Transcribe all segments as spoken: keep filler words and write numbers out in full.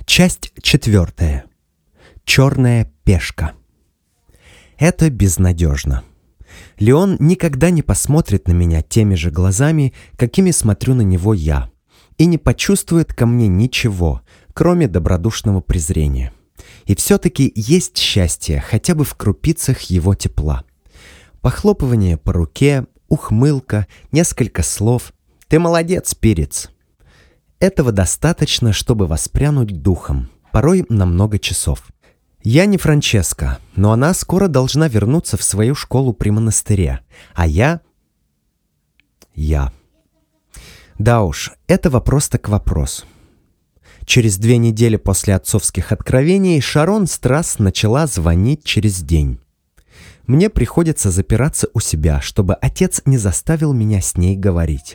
Часть четвертая. Черная пешка. Это безнадежно. Леон никогда не посмотрит на меня теми же глазами, какими смотрю на него я, и не почувствует ко мне ничего, кроме добродушного презрения. И все-таки есть счастье хотя бы в крупицах его тепла. Похлопывание по руке, ухмылка, несколько слов. «Ты молодец, перец!» Этого достаточно, чтобы воспрянуть духом, порой на много часов. Я не Франческа, но она скоро должна вернуться в свою школу при монастыре, а я... Я. Да уж, это вопрос так вопрос. Через две недели после отцовских откровений Шарон Страсс начала звонить через день. Мне приходится запираться у себя, чтобы отец не заставил меня с ней говорить.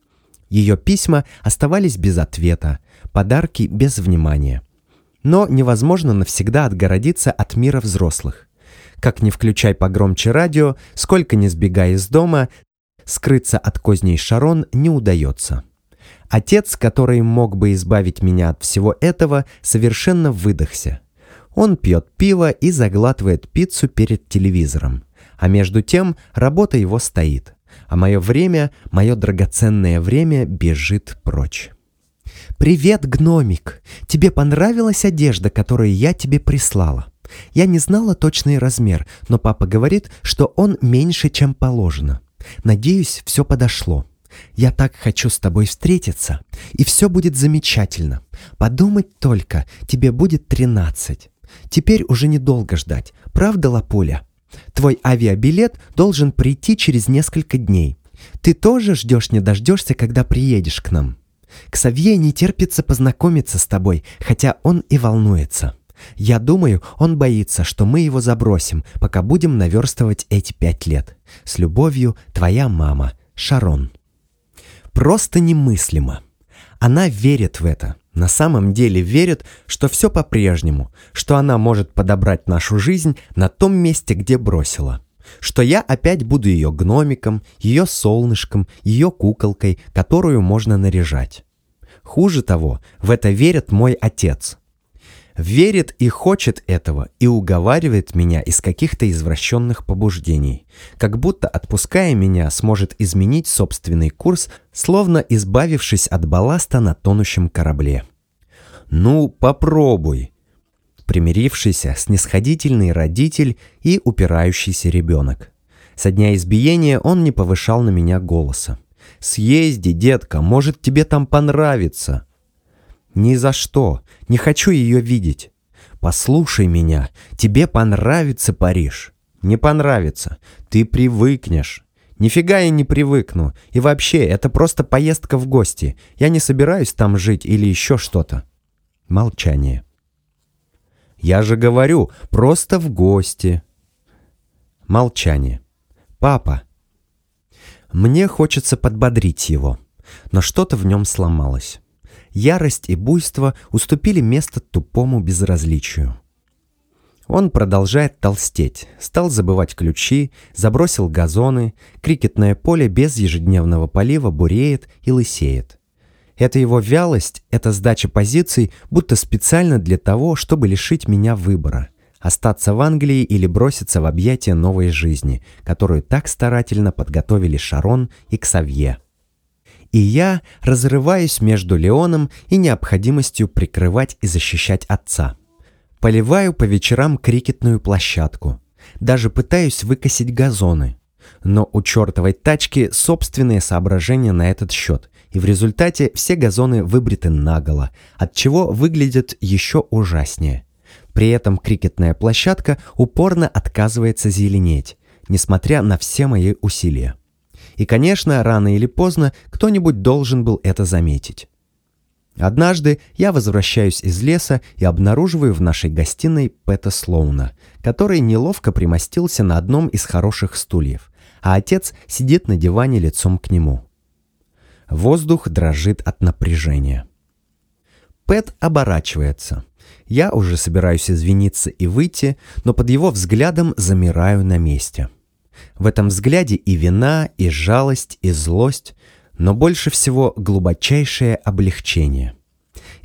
Ее письма оставались без ответа, подарки без внимания. Но невозможно навсегда отгородиться от мира взрослых. Как ни включай погромче радио, сколько ни сбегай из дома, скрыться от козней Шарон не удается. Отец, который мог бы избавить меня от всего этого, совершенно выдохся. Он пьет пиво и заглатывает пиццу перед телевизором. А между тем работа его стоит. А мое время, мое драгоценное время бежит прочь. «Привет, гномик! Тебе понравилась одежда, которую я тебе прислала? Я не знала точный размер, но папа говорит, что он меньше, чем положено. Надеюсь, все подошло. Я так хочу с тобой встретиться, и все будет замечательно. Подумать только, тебе будет тринадцать. Теперь уже недолго ждать, правда, Лапуля? Твой авиабилет должен прийти через несколько дней. Ты тоже ждешь не дождешься, когда приедешь к нам. Ксавье не терпится познакомиться с тобой, хотя он и волнуется. Я думаю, он боится, что мы его забросим, пока будем наверстывать эти пять лет. С любовью, твоя мама, Шарон». Просто немыслимо. Она верит в это. На самом деле верит, что все по-прежнему, что она может подобрать нашу жизнь на том месте, где бросила. Что я опять буду ее гномиком, ее солнышком, ее куколкой, которую можно наряжать. Хуже того, в это верит мой отец. Верит и хочет этого, и уговаривает меня из каких-то извращенных побуждений. Как будто, отпуская меня, сможет изменить собственный курс, словно избавившись от балласта на тонущем корабле. «Ну, попробуй!» Примирившийся, снисходительный родитель и упирающийся ребенок. Со дня избиения он не повышал на меня голоса. «Съезди, детка, может, тебе там понравится!» «Ни за что! Не хочу ее видеть!» «Послушай меня! Тебе понравится Париж!» «Не понравится! Ты привыкнешь!» «Нифига я не привыкну! И вообще, это просто поездка в гости! Я не собираюсь там жить или еще что-то!» Молчание. «Я же говорю, просто в гости!» Молчание. «Папа!» Мне хочется подбодрить его, но что-то в нем сломалось. Ярость и буйство уступили место тупому безразличию. Он продолжает толстеть, стал забывать ключи, забросил газоны, крикетное поле без ежедневного полива буреет и лысеет. Это его вялость, это сдача позиций, будто специально для того, чтобы лишить меня выбора. Остаться в Англии или броситься в объятия новой жизни, которую так старательно подготовили Шарон и Ксавье. И я разрываюсь между Леоном и необходимостью прикрывать и защищать отца. Поливаю по вечерам крикетную площадку. Даже пытаюсь выкосить газоны. Но у чертовой тачки собственные соображения на этот счет, и в результате все газоны выбриты наголо, отчего выглядят еще ужаснее. При этом крикетная площадка упорно отказывается зеленеть, несмотря на все мои усилия. И, конечно, рано или поздно кто-нибудь должен был это заметить. Однажды я возвращаюсь из леса и обнаруживаю в нашей гостиной Пэта Слоуна, который неловко примостился на одном из хороших стульев, а отец сидит на диване лицом к нему. Воздух дрожит от напряжения. Пэт оборачивается. Я уже собираюсь извиниться и выйти, но под его взглядом замираю на месте. В этом взгляде и вина, и жалость, и злость, но больше всего глубочайшее облегчение.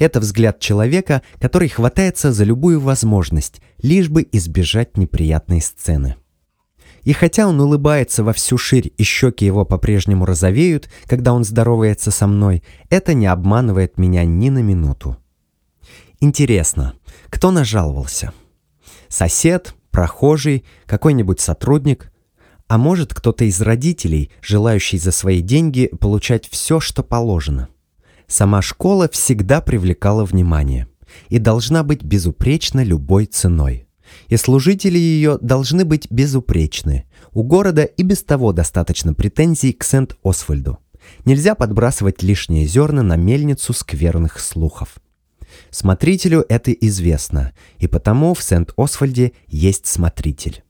Это взгляд человека, который хватается за любую возможность, лишь бы избежать неприятной сцены. И хотя он улыбается во всю ширь и щеки его по-прежнему розовеют, когда он здоровается со мной, это не обманывает меня ни на минуту. Интересно, кто нажаловался? Сосед, прохожий, какой-нибудь сотрудник? А может, кто-то из родителей, желающий за свои деньги получать все, что положено? Сама школа всегда привлекала внимание и должна быть безупречна любой ценой. И служители ее должны быть безупречны. У города и без того достаточно претензий к Сент-Освальду. Нельзя подбрасывать лишние зерна на мельницу скверных слухов. Смотрителю это известно, и потому в Сент-Освальде есть смотритель.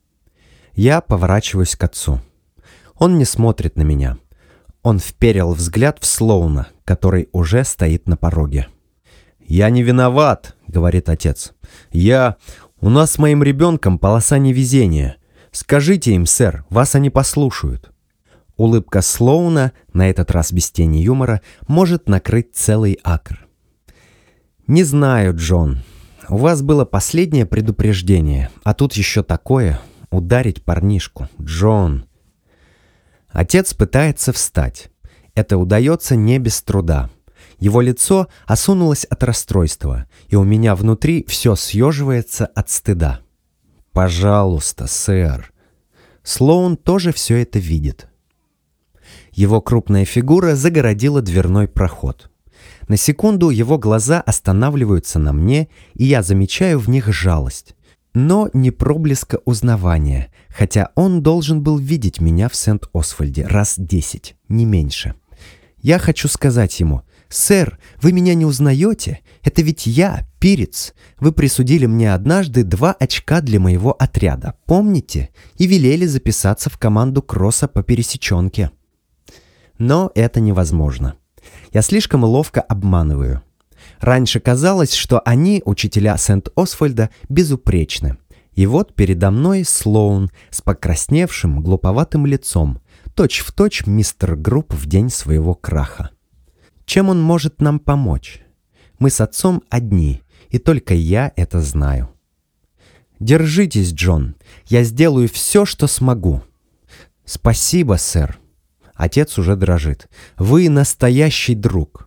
Я поворачиваюсь к отцу. Он не смотрит на меня. Он вперил взгляд в Слоуна, который уже стоит на пороге. «Я не виноват», — говорит отец. «Я... У нас с моим ребенком полоса невезения. Скажите им, сэр, вас они послушают». Улыбка Слоуна, на этот раз без тени юмора, может накрыть целый акр. «Не знаю, Джон. У вас было последнее предупреждение, а тут еще такое. Ударить парнишку. Джон». Отец пытается встать. Это удается не без труда. Его лицо осунулось от расстройства, и у меня внутри все съеживается от стыда. «Пожалуйста, сэр». Слоун тоже все это видит. Его крупная фигура загородила дверной проход. На секунду его глаза останавливаются на мне, и я замечаю в них жалость. Но не проблеска узнавания, хотя он должен был видеть меня в Сент-Освальде раз десять, не меньше. Я хочу сказать ему: «Сэр, вы меня не узнаете? Это ведь я, Пирец. Вы присудили мне однажды два очка для моего отряда, помните? И велели записаться в команду кросса по пересеченке». Но это невозможно. Я слишком ловко обманываю. Раньше казалось, что они, учителя Сент-Освальда, безупречны. И вот передо мной Слоун с покрасневшим, глуповатым лицом, точь-в-точь мистер Групп в день своего краха. Чем он может нам помочь? Мы с отцом одни, и только я это знаю. «Держитесь, Джон, я сделаю все, что смогу». «Спасибо, сэр». Отец уже дрожит. «Вы настоящий друг».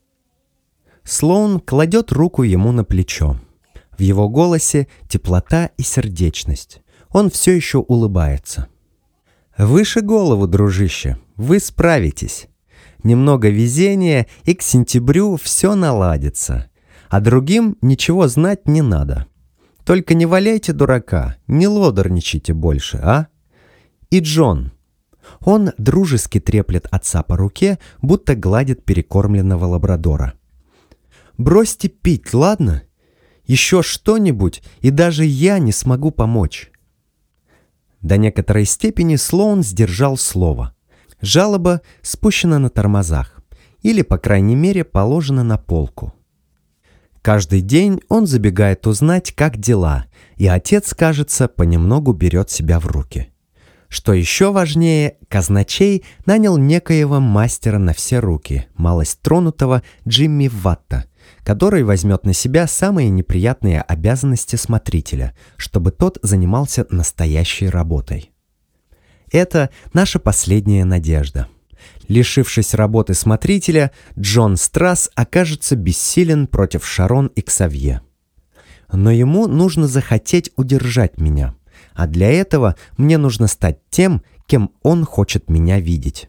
Слоун кладет руку ему на плечо. В его голосе теплота и сердечность. Он все еще улыбается. «Выше голову, дружище, вы справитесь. Немного везения, и к сентябрю все наладится. А другим ничего знать не надо. Только не валяйте дурака, не лодорничайте больше, а? И Джон». Он дружески треплет отца по руке, будто гладит перекормленного лабрадора. «Бросьте пить, ладно? Еще что-нибудь, и даже я не смогу помочь». До некоторой степени Слоун сдержал слово. Жалоба спущена на тормозах, или, по крайней мере, положена на полку. Каждый день он забегает узнать, как дела, и отец, кажется, понемногу берет себя в руки. Что еще важнее, казначей нанял некоего мастера на все руки, малость тронутого Джимми Ватта, который возьмет на себя самые неприятные обязанности смотрителя, чтобы тот занимался настоящей работой. Это наша последняя надежда. Лишившись работы смотрителя, Джон Страсс окажется бессилен против Шарон и Ксавье. Но ему нужно захотеть удержать меня, а для этого мне нужно стать тем, кем он хочет меня видеть.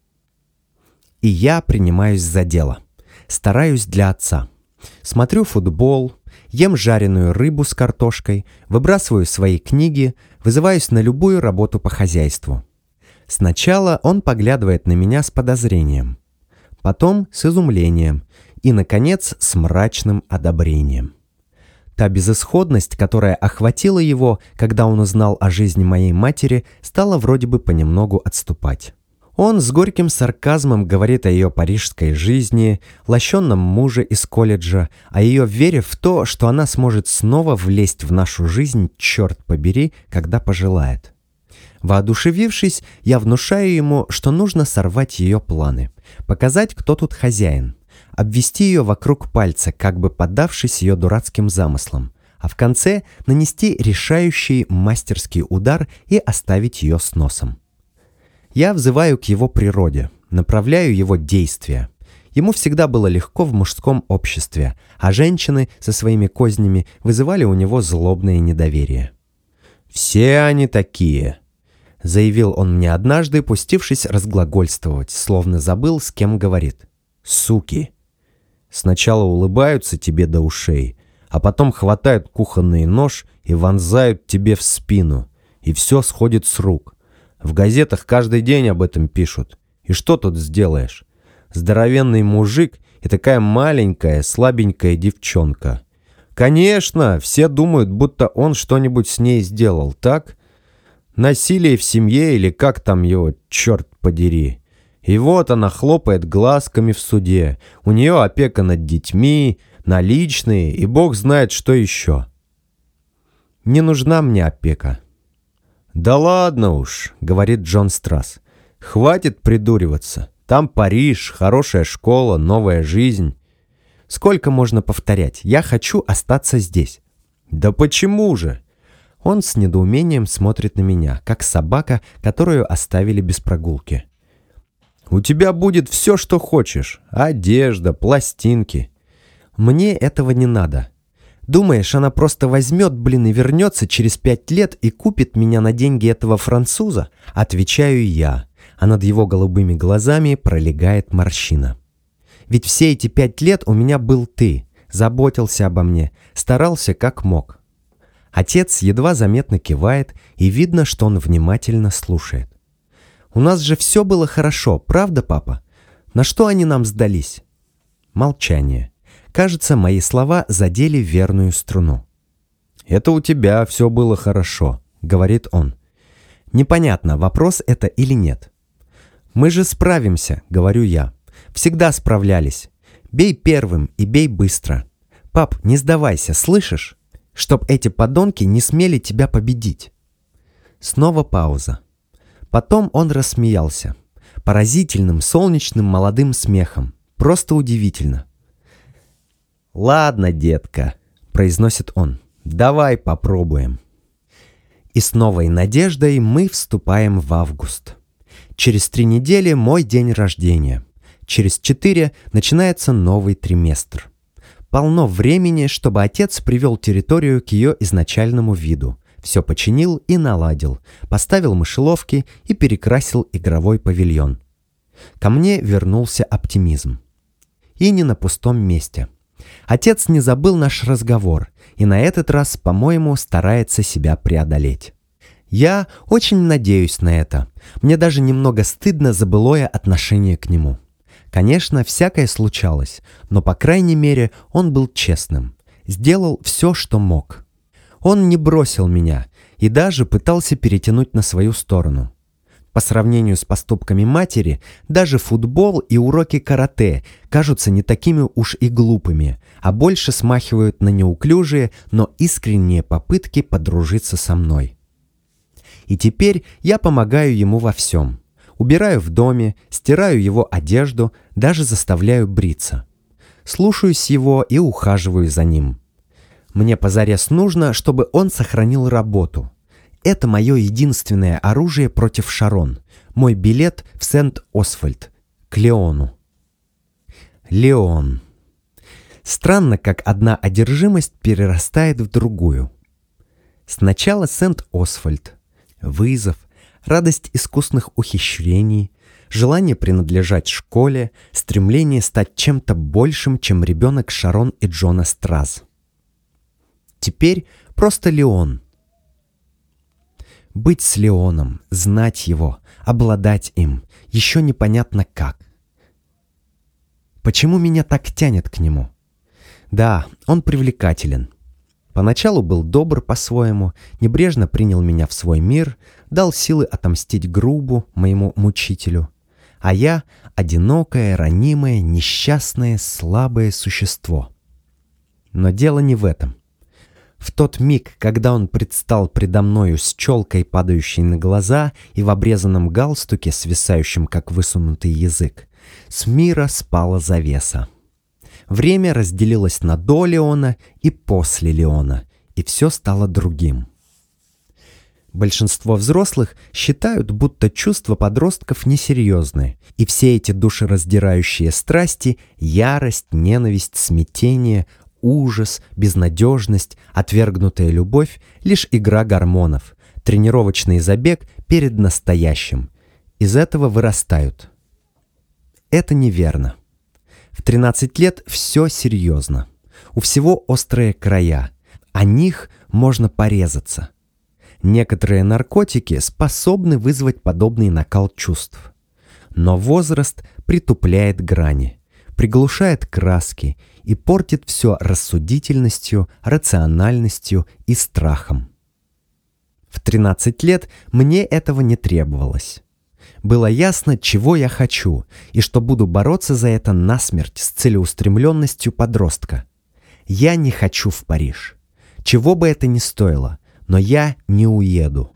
И я принимаюсь за дело. Стараюсь для отца. Смотрю футбол, ем жареную рыбу с картошкой, выбрасываю свои книги, вызываюсь на любую работу по хозяйству. Сначала он поглядывает на меня с подозрением, потом с изумлением и, наконец, с мрачным одобрением. Та безысходность, которая охватила его, когда он узнал о жизни моей матери, стала вроде бы понемногу отступать. Он с горьким сарказмом говорит о ее парижской жизни, лощенном муже из колледжа, о ее вере в то, что она сможет снова влезть в нашу жизнь, черт побери, когда пожелает. Воодушевившись, я внушаю ему, что нужно сорвать ее планы, показать, кто тут хозяин, обвести ее вокруг пальца, как бы поддавшись ее дурацким замыслам, а в конце нанести решающий мастерский удар и оставить ее с носом. Я взываю к его природе, направляю его действия. Ему всегда было легко в мужском обществе, а женщины со своими кознями вызывали у него злобное недоверие. «Все они такие», — заявил он мне однажды, пустившись разглагольствовать, словно забыл, с кем говорит. «Суки! Сначала улыбаются тебе до ушей, а потом хватают кухонный нож и вонзают тебе в спину, и все сходит с рук. В газетах каждый день об этом пишут. И что тут сделаешь? Здоровенный мужик и такая маленькая, слабенькая девчонка. Конечно, все думают, будто он что-нибудь с ней сделал, так? Насилие в семье или как там его, черт подери. И вот она хлопает глазками в суде. У нее опека над детьми, наличные и бог знает что еще. Не нужна мне опека. «Да ладно уж», — говорит Джон Страсс. «Хватит придуриваться. Там Париж, хорошая школа, новая жизнь». Сколько можно повторять? Я хочу остаться здесь. «Да почему же?» Он с недоумением смотрит на меня, как собака, которую оставили без прогулки. «У тебя будет все, что хочешь. Одежда, пластинки». «Мне этого не надо. Думаешь, она просто возьмет, блин, и вернется через пять лет и купит меня на деньги этого француза?» Отвечаю я, а над его голубыми глазами пролегает морщина. «Ведь все эти пять лет у меня был ты, заботился обо мне, старался как мог». Отец едва заметно кивает, и видно, что он внимательно слушает. «У нас же все было хорошо, правда, папа? На что они нам сдались?» Молчание. Кажется, мои слова задели верную струну. «Это у тебя все было хорошо», — говорит он. Непонятно, вопрос это или нет. «Мы же справимся», — говорю я. «Всегда справлялись. Бей первым и бей быстро. Пап, не сдавайся, слышишь? Чтоб эти подонки не смели тебя победить». Снова пауза. Потом он рассмеялся. Поразительным, солнечным, молодым смехом. Просто удивительно. «Ладно, детка», — произносит он, — «давай попробуем». И с новой надеждой мы вступаем в август. Через три недели мой день рождения. Через четыре начинается новый триместр. Полно времени, чтобы отец привел территорию к ее изначальному виду. Все починил и наладил, поставил мышеловки и перекрасил игровой павильон. Ко мне вернулся оптимизм. И не на пустом месте. Отец не забыл наш разговор и на этот раз, по-моему, старается себя преодолеть. Я очень надеюсь на это. Мне даже немного стыдно за былое отношение к нему. Конечно, всякое случалось, но, по крайней мере, он был честным. Сделал все, что мог. Он не бросил меня и даже пытался перетянуть на свою сторону. По сравнению с поступками матери, даже футбол и уроки карате кажутся не такими уж и глупыми, а больше смахивают на неуклюжие, но искренние попытки подружиться со мной. И теперь я помогаю ему во всем. Убираю в доме, стираю его одежду, даже заставляю бриться. Слушаюсь его и ухаживаю за ним. Мне позарез нужно, чтобы он сохранил работу. Это мое единственное оружие против Шарон. Мой билет в Сент-Освальд, к Леону. Леон. Странно, как одна одержимость перерастает в другую. Сначала Сент-Освальд. Вызов, радость искусных ухищрений, желание принадлежать школе, стремление стать чем-то большим, чем ребенок Шарон и Джона Страсс. Теперь просто Леон. Быть с Леоном, знать его, обладать им, еще непонятно как. Почему меня так тянет к нему? Да, он привлекателен. Поначалу был добр по-своему, небрежно принял меня в свой мир, дал силы отомстить Грубу, моему мучителю. А я — одинокое, ранимое, несчастное, слабое существо. Но дело не в этом. В тот миг, когда он предстал предо мною с челкой, падающей на глаза, и в обрезанном галстуке, свисающем, как высунутый язык, с мира спала завеса. Время разделилось на до Леона и после Леона, и все стало другим. Большинство взрослых считают, будто чувства подростков несерьезны, и все эти душераздирающие страсти – ярость, ненависть, смятение, ужас, безнадежность, отвергнутая любовь – лишь игра гормонов, тренировочный забег перед настоящим. Из этого вырастают. Это неверно. В тринадцать лет все серьезно. У всего острые края. О них можно порезаться. Некоторые наркотики способны вызвать подобный накал чувств. Но возраст притупляет грани, приглушает краски и портит все рассудительностью, рациональностью и страхом. В тринадцать лет мне этого не требовалось. Было ясно, чего я хочу, и что буду бороться за это насмерть с целеустремленностью подростка. Я не хочу в Париж. Чего бы это ни стоило, но я не уеду.